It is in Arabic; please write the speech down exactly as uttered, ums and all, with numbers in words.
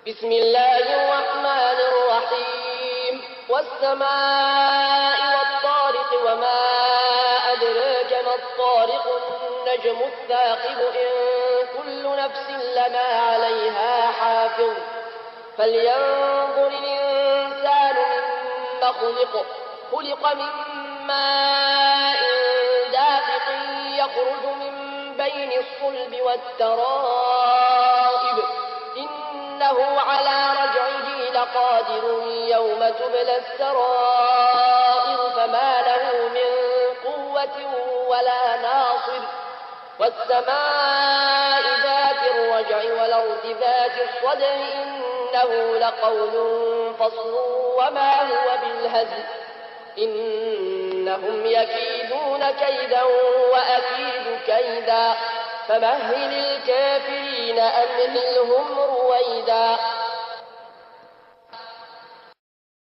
بسم الله الرحمن الرحيم والسماء والطارق وما أدراك ما الطارق النجم الثاقب إن كل نفس لما عليها حافظ فلينظر الإنسان مما خلق خلق من ماء دافق يخرج من بين الصلب والترائب إنه على رجعه لقادر يوم تبلى السرائر فما له من قوة ولا ناصر والسماء ذات الرجع والأرض ذات الصدع إنه لقول فصل وما هو بالهزل إنهم يكيدون كيدا وأكيد كيدا فمهل الكافرين أمهلهم رويدا